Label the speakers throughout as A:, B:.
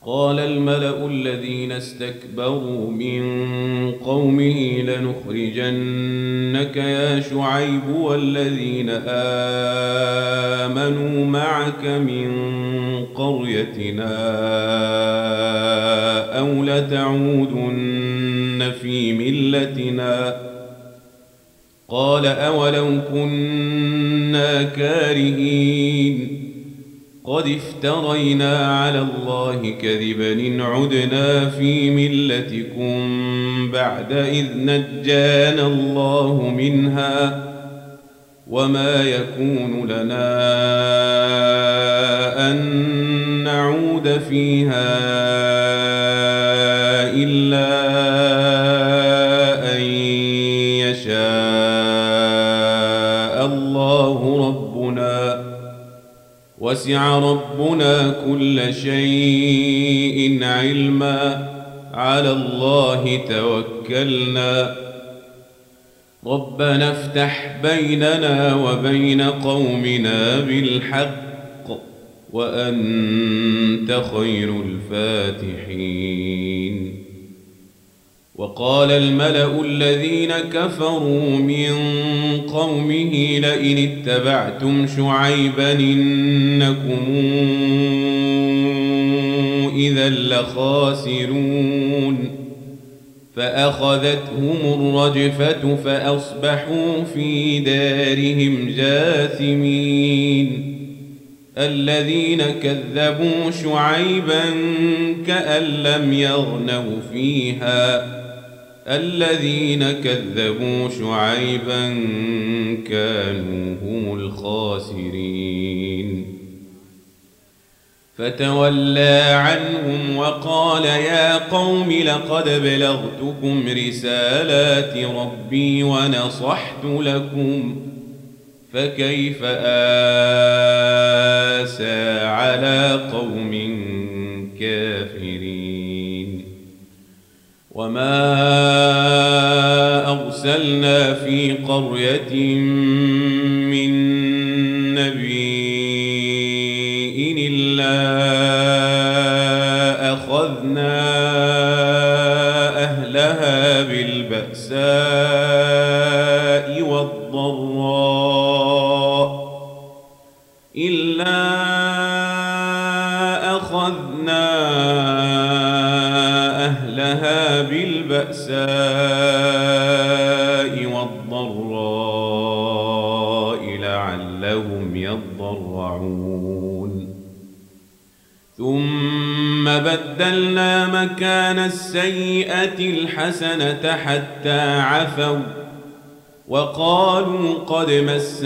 A: قال الملأ الذين استكبروا من قومه لنخرجنك يا شعيب والذين آمنوا معك من قريتنا أو لتعودن في ملتنا قال أولو كنا كارهين قد افترينا على الله كذبا إن عدنا في ملتكم بعد إذ نجانا الله منها وما يكون لنا أن نعود فيها إلا أن يشاء الله ربنا وسع ربنا كل شيء علما على الله توكلنا ربنا افتح بيننا وبين قومنا بالحق وأنت خير الفاتحين. وقال الملأ الذين كفروا من قومه لئن اتبعتم شعيبا إنكم إذا لخاسرون فأخذتهم الرجفة فأصبحوا في دارهم جاثمين. الذين كذبوا شعيبا كأن لم يغنوا فيها الذين كذبوا شعيبا كانوا هم الخاسرين. فتولى عنهم وقال يا قوم لقد بلغتكم رسالات ربي ونصحت لكم فكيف آسى على قوم كافرين. وما أرسلنا في قرية من نبي إلا أخذنا أهلها بالبأساء والضراء لعلهم يضرعون. ثم بدلنا مكان السيئة الحسنة حتى عفوا وقالوا قد مس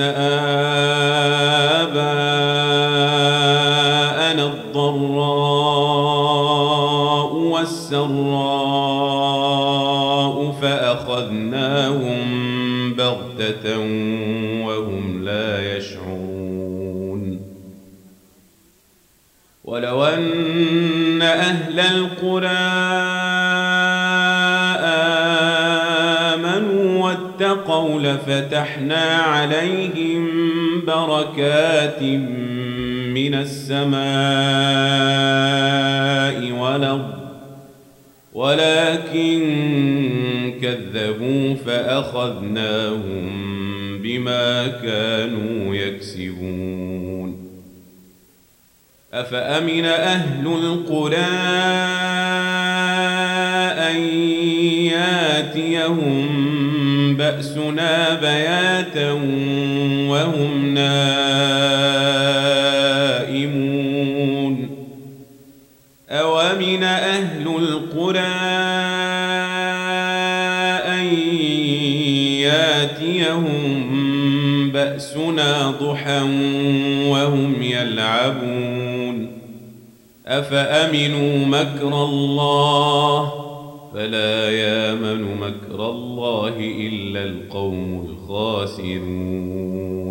A: آباءنا الضراء والسراء فأخذناهم بغتة وهم لا يشعرون. ولو أن أهل القرى آمنوا واتقوا لفتحنا عليهم بركات من السماء والأرض ولكن كذبوا فأخذناهم بما كانوا يكسبون. أفأمن أهل القرى أن ياتيهم بأسنا بياتا وهم نائمون. أومن أهل القرى أن ياتيهم بأسنا ضحى وهم يلعبون. أفأمنوا مكر الله فلا يامن مكر الله إلا القوم الخاسرون.